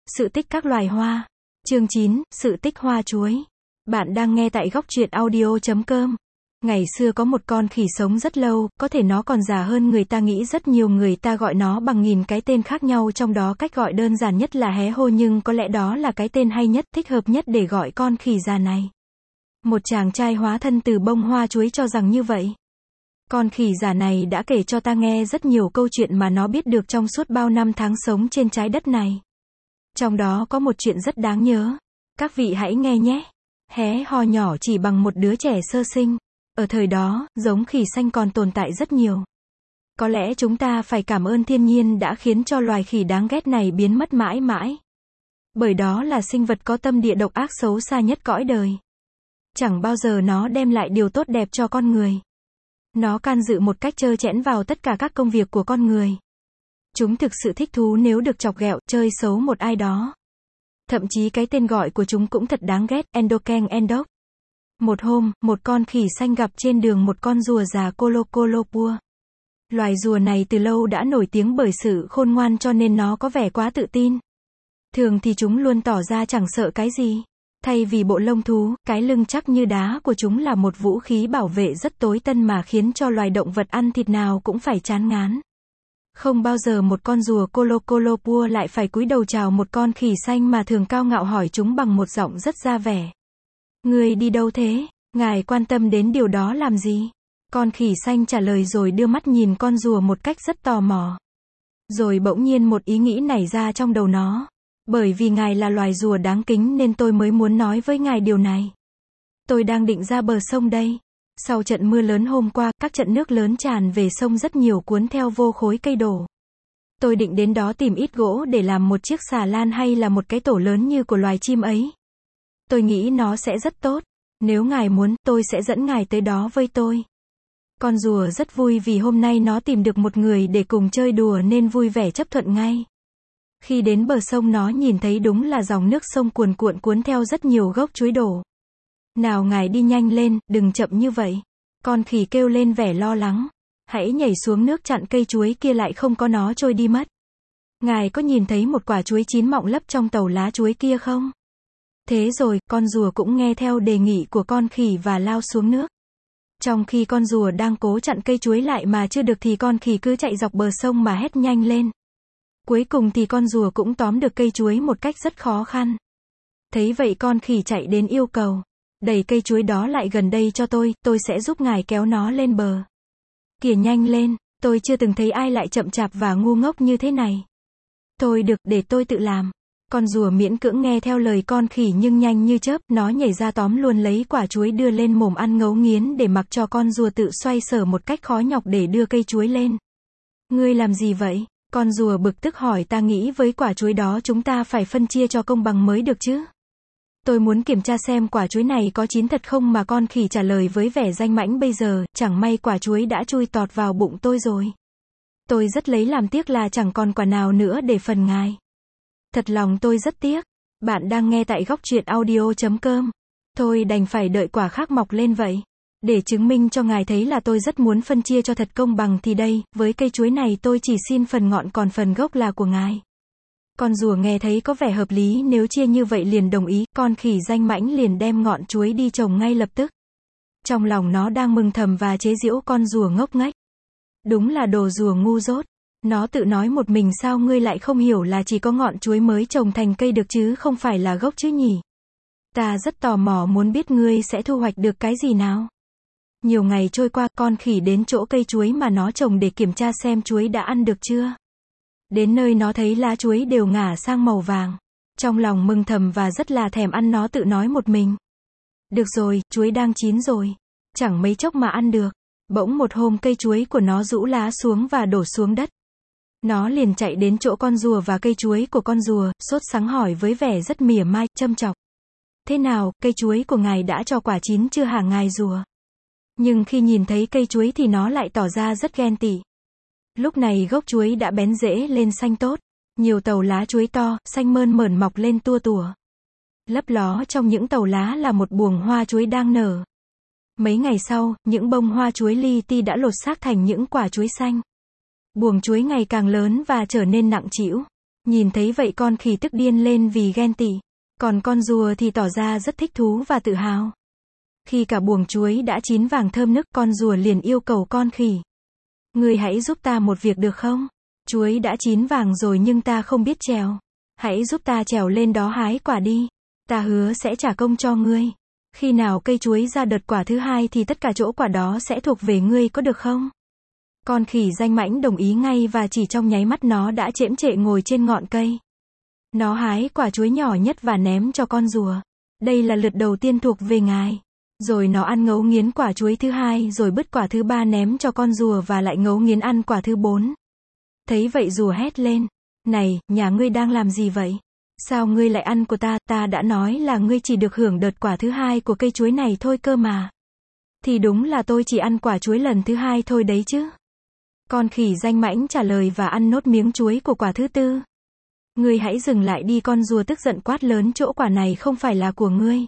Sự tích các loài hoa. Chương 9, sự tích hoa chuối. Bạn đang nghe tại góc truyện audio.com. Ngày xưa có một con khỉ sống rất lâu, có thể nó còn già hơn người ta nghĩ rất nhiều, người ta gọi nó bằng nghìn cái tên khác nhau, trong đó cách gọi đơn giản nhất là hé hô, nhưng có lẽ đó là cái tên hay nhất, thích hợp nhất để gọi con khỉ già này. Một chàng trai hóa thân từ bông hoa chuối cho rằng như vậy. Con khỉ già này đã kể cho ta nghe rất nhiều câu chuyện mà nó biết được trong suốt bao năm tháng sống trên trái đất này. Trong đó có một chuyện rất đáng nhớ. Các vị hãy nghe nhé. Hé hò nhỏ chỉ bằng một đứa trẻ sơ sinh. Ở thời đó, giống khỉ xanh còn tồn tại rất nhiều. Có lẽ chúng ta phải cảm ơn thiên nhiên đã khiến cho loài khỉ đáng ghét này biến mất mãi mãi. Bởi đó là sinh vật có tâm địa độc ác xấu xa nhất cõi đời. Chẳng bao giờ nó đem lại điều tốt đẹp cho con người. Nó can dự một cách trơ trẽn vào tất cả các công việc của con người. Chúng thực sự thích thú nếu được chọc ghẹo, chơi xấu một ai đó. Thậm chí cái tên gọi của chúng cũng thật đáng ghét, Endoken Endok. Một hôm, một con khỉ xanh gặp trên đường một con rùa già Colocolopua. Loài rùa này từ lâu đã nổi tiếng bởi sự khôn ngoan, cho nên nó có vẻ quá tự tin. Thường thì chúng luôn tỏ ra chẳng sợ cái gì. Thay vì bộ lông thú, cái lưng chắc như đá của chúng là một vũ khí bảo vệ rất tối tân mà khiến cho loài động vật ăn thịt nào cũng phải chán ngán. Không bao giờ một con rùa Colocolopua lại phải cúi đầu chào một con khỉ xanh, mà thường cao ngạo hỏi chúng bằng một giọng rất ra vẻ. Người đi đâu thế? Ngài quan tâm đến điều đó làm gì? Con khỉ xanh trả lời rồi đưa mắt nhìn con rùa một cách rất tò mò. Rồi bỗng nhiên một ý nghĩ nảy ra trong đầu nó. Bởi vì ngài là loài rùa đáng kính nên tôi mới muốn nói với ngài điều này. Tôi đang định ra bờ sông đây. Sau trận mưa lớn hôm qua, các trận nước lớn tràn về sông rất nhiều, cuốn theo vô khối cây đổ. Tôi định đến đó tìm ít gỗ để làm một chiếc xà lan hay là một cái tổ lớn như của loài chim ấy. Tôi nghĩ nó sẽ rất tốt. Nếu ngài muốn, tôi sẽ dẫn ngài tới đó với tôi. Con rùa rất vui vì hôm nay nó tìm được một người để cùng chơi đùa nên vui vẻ chấp thuận ngay. Khi đến bờ sông, nó nhìn thấy đúng là dòng nước sông cuồn cuộn cuốn theo rất nhiều gốc chuối đổ. Nào ngài đi nhanh lên, đừng chậm như vậy. Con khỉ kêu lên vẻ lo lắng. Hãy nhảy xuống nước chặn cây chuối kia lại, không có nó trôi đi mất. Ngài có nhìn thấy một quả chuối chín mọng lấp trong tàu lá chuối kia không? Thế rồi, con rùa cũng nghe theo đề nghị của con khỉ và lao xuống nước. Trong khi con rùa đang cố chặn cây chuối lại mà chưa được thì con khỉ cứ chạy dọc bờ sông mà hét nhanh lên. Cuối cùng thì con rùa cũng tóm được cây chuối một cách rất khó khăn. Thấy vậy con khỉ chạy đến yêu cầu. Đẩy cây chuối đó lại gần đây cho tôi sẽ giúp ngài kéo nó lên bờ. Kìa nhanh lên, tôi chưa từng thấy ai lại chậm chạp và ngu ngốc như thế này. Thôi được, để tôi tự làm. Con rùa miễn cưỡng nghe theo lời con khỉ, nhưng nhanh như chớp, nó nhảy ra tóm luôn lấy quả chuối đưa lên mồm ăn ngấu nghiến, để mặc cho con rùa tự xoay sở một cách khó nhọc để đưa cây chuối lên. Ngươi làm gì vậy? Con rùa bực tức hỏi. Ta nghĩ với quả chuối đó chúng ta phải phân chia cho công bằng mới được chứ. Tôi muốn kiểm tra xem quả chuối này có chín thật không, mà con khỉ trả lời với vẻ danh mãnh. Bây giờ, chẳng may quả chuối đã chui tọt vào bụng tôi rồi. Tôi rất lấy làm tiếc là chẳng còn quả nào nữa để phần ngài. Thật lòng tôi rất tiếc. Bạn đang nghe tại góc truyện audio.com. Thôi đành phải đợi quả khác mọc lên vậy. Để chứng minh cho ngài thấy là tôi rất muốn phân chia cho thật công bằng thì đây, với cây chuối này tôi chỉ xin phần ngọn, còn phần gốc là của ngài. Con rùa nghe thấy có vẻ hợp lý, nếu chia như vậy liền đồng ý. Con khỉ danh mãnh liền đem ngọn chuối đi trồng ngay lập tức. Trong lòng nó đang mừng thầm và chế giễu con rùa ngốc nghếch. Đúng là đồ rùa ngu dốt. Nó tự nói một mình, sao ngươi lại không hiểu là chỉ có ngọn chuối mới trồng thành cây được chứ không phải là gốc chứ nhỉ? Ta rất tò mò muốn biết ngươi sẽ thu hoạch được cái gì nào. Nhiều ngày trôi qua, con khỉ đến chỗ cây chuối mà nó trồng để kiểm tra xem chuối đã ăn được chưa. Đến nơi nó thấy lá chuối đều ngả sang màu vàng. Trong lòng mừng thầm và rất là thèm ăn, nó tự nói một mình. Được rồi, chuối đang chín rồi. Chẳng mấy chốc mà ăn được. Bỗng một hôm cây chuối của nó rũ lá xuống và đổ xuống đất. Nó liền chạy đến chỗ con rùa và cây chuối của con rùa, sốt sắng hỏi với vẻ rất mỉa mai, châm chọc. Thế nào, cây chuối của ngài đã cho quả chín chưa hả ngài rùa? Nhưng khi nhìn thấy cây chuối thì nó lại tỏ ra rất ghen tị. Lúc này gốc chuối đã bén rễ lên xanh tốt. Nhiều tàu lá chuối to, xanh mơn mởn mọc lên tua tủa. Lấp ló trong những tàu lá là một buồng hoa chuối đang nở. Mấy ngày sau, những bông hoa chuối li ti đã lột xác thành những quả chuối xanh. Buồng chuối ngày càng lớn và trở nên nặng trĩu. Nhìn thấy vậy con khỉ tức điên lên vì ghen tị. Còn con rùa thì tỏ ra rất thích thú và tự hào. Khi cả buồng chuối đã chín vàng thơm nức, con rùa liền yêu cầu con khỉ. Ngươi hãy giúp ta một việc được không? Chuối đã chín vàng rồi nhưng ta không biết trèo. Hãy giúp ta trèo lên đó hái quả đi. Ta hứa sẽ trả công cho ngươi. Khi nào cây chuối ra đợt quả thứ hai thì tất cả chỗ quả đó sẽ thuộc về ngươi, có được không? Con khỉ danh mãnh đồng ý ngay và chỉ trong nháy mắt nó đã chễm chệ ngồi trên ngọn cây. Nó hái quả chuối nhỏ nhất và ném cho con rùa. Đây là lượt đầu tiên thuộc về ngài. Rồi nó ăn ngấu nghiến quả chuối thứ hai, rồi bứt quả thứ ba ném cho con rùa và lại ngấu nghiến ăn quả thứ 4. Thấy vậy rùa hét lên. Này, nhà ngươi đang làm gì vậy? Sao ngươi lại ăn của ta? Ta đã nói là ngươi chỉ được hưởng đợt quả thứ hai của cây chuối này thôi cơ mà. Thì đúng là tôi chỉ ăn quả chuối lần thứ hai thôi đấy chứ. Con khỉ danh mãnh trả lời và ăn nốt miếng chuối của quả thứ tư. Ngươi hãy dừng lại đi, con rùa tức giận quát lớn, chỗ quả này không phải là của ngươi.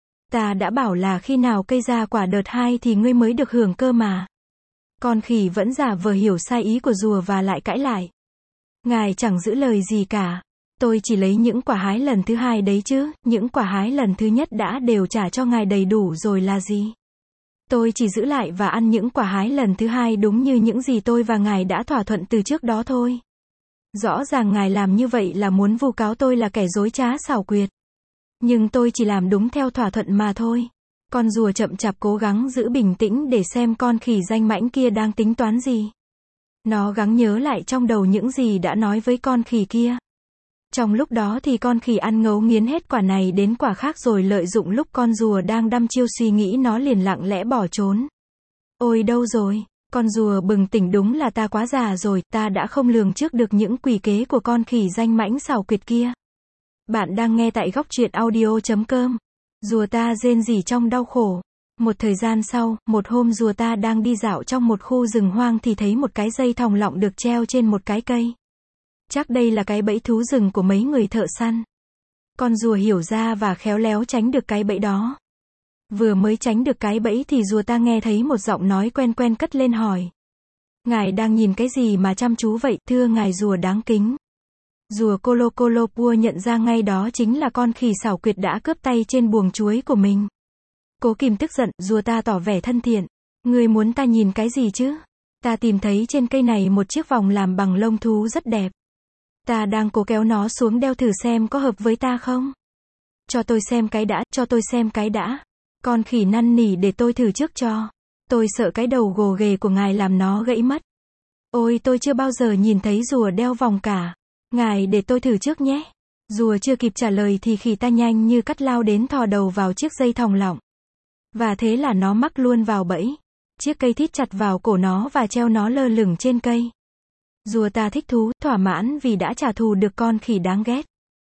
Ta đã bảo là khi nào cây ra quả đợt 2 thì ngươi mới được hưởng cơ mà. Con khỉ vẫn giả vờ hiểu sai ý của rùa và lại cãi lại. Ngài chẳng giữ lời gì cả. Tôi chỉ lấy những quả hái lần thứ hai đấy chứ, những quả hái lần thứ nhất đã đều trả cho ngài đầy đủ rồi là gì. Tôi chỉ giữ lại và ăn những quả hái lần thứ hai đúng như những gì tôi và ngài đã thỏa thuận từ trước đó thôi. Rõ ràng ngài làm như vậy là muốn vu cáo tôi là kẻ dối trá xảo quyệt. Nhưng tôi chỉ làm đúng theo thỏa thuận mà thôi. Con rùa chậm chạp cố gắng giữ bình tĩnh để xem con khỉ danh mãnh kia đang tính toán gì. Nó gắng nhớ lại trong đầu những gì đã nói với con khỉ kia. Trong lúc đó thì con khỉ ăn ngấu nghiến hết quả này đến quả khác rồi lợi dụng lúc con rùa đang đăm chiêu suy nghĩ nó liền lặng lẽ bỏ trốn. Ôi đâu rồi? Con rùa bừng tỉnh, đúng là ta quá già rồi, ta đã không lường trước được những quỷ kế của con khỉ danh mãnh xảo quyệt kia. Bạn đang nghe tại góc truyện audio.com. Rùa ta rên rỉ trong đau khổ. Một thời gian sau, một hôm rùa ta đang đi dạo trong một khu rừng hoang thì thấy một cái dây thòng lọng được treo trên một cái cây. Chắc đây là cái bẫy thú rừng của mấy người thợ săn. Con rùa hiểu ra và khéo léo tránh được cái bẫy đó. Vừa mới tránh được cái bẫy thì rùa ta nghe thấy một giọng nói quen quen cất lên hỏi. Ngài đang nhìn cái gì mà chăm chú vậy, thưa ngài rùa đáng kính? Rùa Kolokolopu nhận ra ngay đó chính là con khỉ xảo quyệt đã cướp tay trên buồng chuối của mình. Cố kìm tức giận, rùa ta tỏ vẻ thân thiện. Ngươi muốn ta nhìn cái gì chứ? Ta tìm thấy trên cây này một chiếc vòng làm bằng lông thú rất đẹp. Ta đang cố kéo nó xuống đeo thử xem có hợp với ta không? Cho tôi xem cái đã, cho tôi xem cái đã. Con khỉ năn nỉ để tôi thử trước cho. Tôi sợ cái đầu gồ ghề của ngài làm nó gãy mất. Ôi tôi chưa bao giờ nhìn thấy rùa đeo vòng cả. Ngài để tôi thử trước nhé. Rùa chưa kịp trả lời thì khỉ ta nhanh như cắt lao đến thò đầu vào chiếc dây thòng lọng. Và thế là nó mắc luôn vào bẫy. Chiếc cây thít chặt vào cổ nó và treo nó lơ lửng trên cây. Rùa ta thích thú, thỏa mãn vì đã trả thù được con khỉ đáng ghét.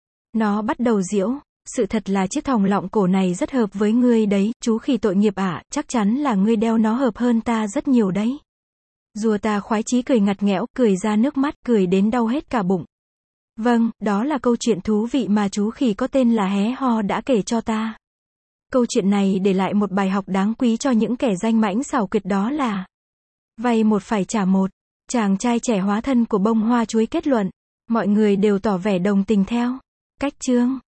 Nó bắt đầu giễu. Sự thật là chiếc thòng lọng cổ này rất hợp với ngươi đấy, chú khỉ tội nghiệp ạ, chắc chắn là ngươi đeo nó hợp hơn ta rất nhiều đấy. Rùa ta khoái chí cười ngặt nghẽo, cười ra nước mắt, cười đến đau hết cả bụng. Vâng, đó là câu chuyện thú vị mà chú khỉ có tên là Hé Ho đã kể cho ta. Câu chuyện này để lại một bài học đáng quý cho những kẻ danh mãnh xảo quyệt, đó là vay một phải trả một. Chàng trai trẻ hóa thân của bông hoa chuối kết luận. Mọi người đều tỏ vẻ đồng tình theo cách chương.